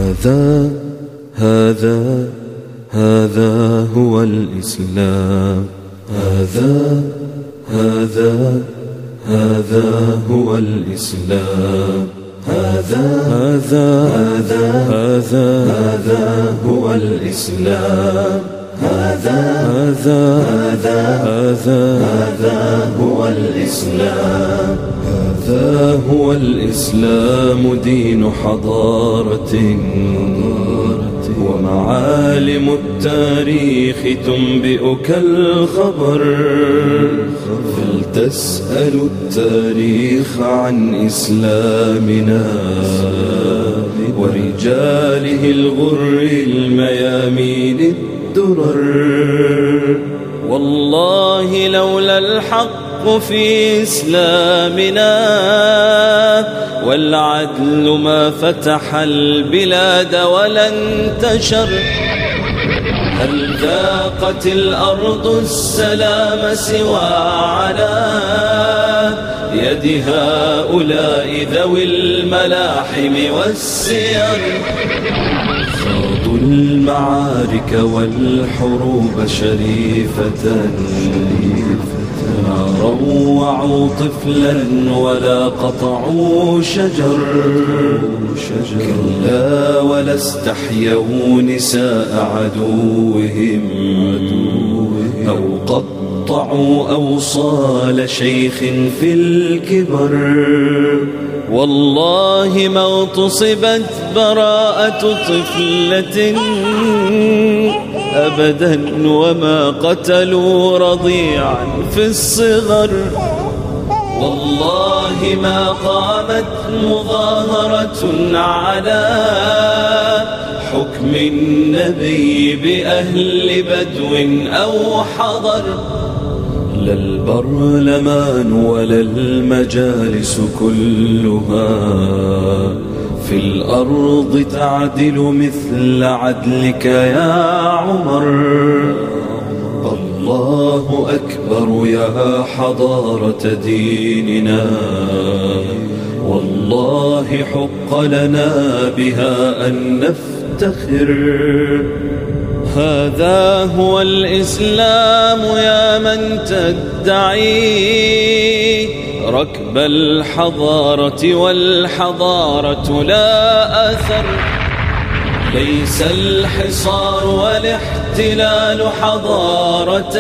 هذا هو الإسلام. هذا هو الإسلام. هذا هو الإسلام. هذا هو الإسلام. هذا هو الإسلام دين حضارة ومعالم التاريخ تنبئك الخبر. فلتسأل التاريخ عن إسلامنا ورجاله الغر الميامين الدرر. والله لولا الحق في إسلامنا والعدل ما فتح البلاد ولا انتشر. هل ذاقت الأرض السلام سوى على يد هؤلاء ذوي الملاحم والسير؟ خاضوا المعارك والحروب شريفة ما روعوا طفلا ولا قطعوا شجر. كلا ولا استحيوا نساء عدوهم أو قطعوا أوصال شيخ في الكبر. والله ما اغتصبت براءة طفلة أبدا وما قتلوا رضيعا في الصغر. والله ما قامت مظاهرة على حكم النبي بأهل بدو أو حضر. لا البرلمان ولا المجالس كلها في الأرض تعدل مثل عدلك يا عمر. الله أكبر يا حضارة ديننا، والله حق لنا بها أن نفتخر. هذا هو الإسلام يا من تدعي ركب الحضارة والحضارة لا أثر. ليس الحصار والاحتلال حضارة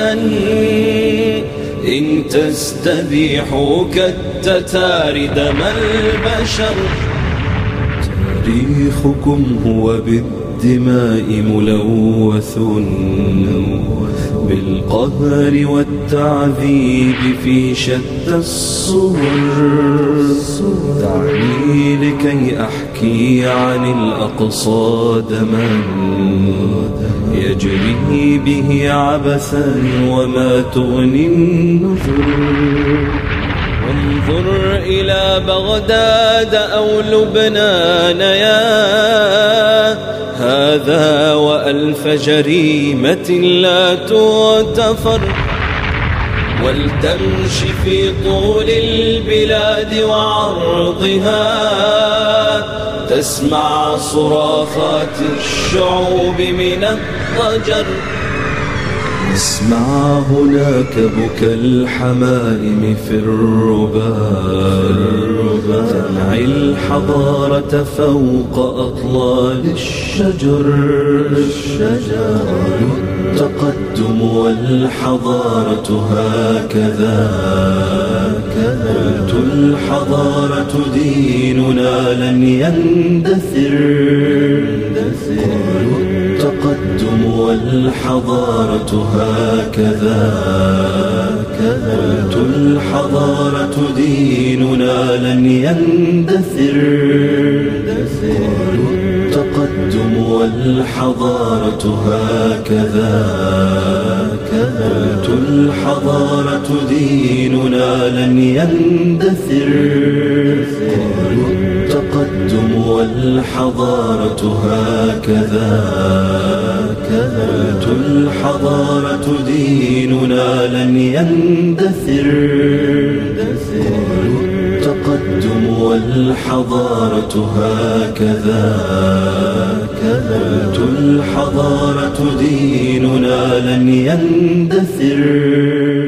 إن تستبيحوا كالتتار دم البشر. تاريخكم هو بالدماء ملوث بالقهر والتعذيب في شتى الصور. دعني لكي أحكي عن الأقصى دما يجري به عبثا وما تغني النذر. وانظر إلى بغداد أو لبنان يا هذا وألف جريمة لا تغتفر. ولتمش في طول البلاد وعرضها تسمع صراخات الشعوب من الضجر. اسمع هناك بكى الحمائم في الربا تنعي الحضارة فوق أطلال الشجر. التقدم والحضارة هكذا قلت الحضارة ديننا لن يندثر. التقدم والحضارة هكذا قلت الحضارة ديننا لن يندثر. التقدم والحضارة هكذا قلت الحضارة ديننا لن يندثر. التقدم والحضارة هكذا قلت الحضارة ديننا لن يندثر. التقدم والحضارة هكذا. قلت الحضارة ديننا لن يندثر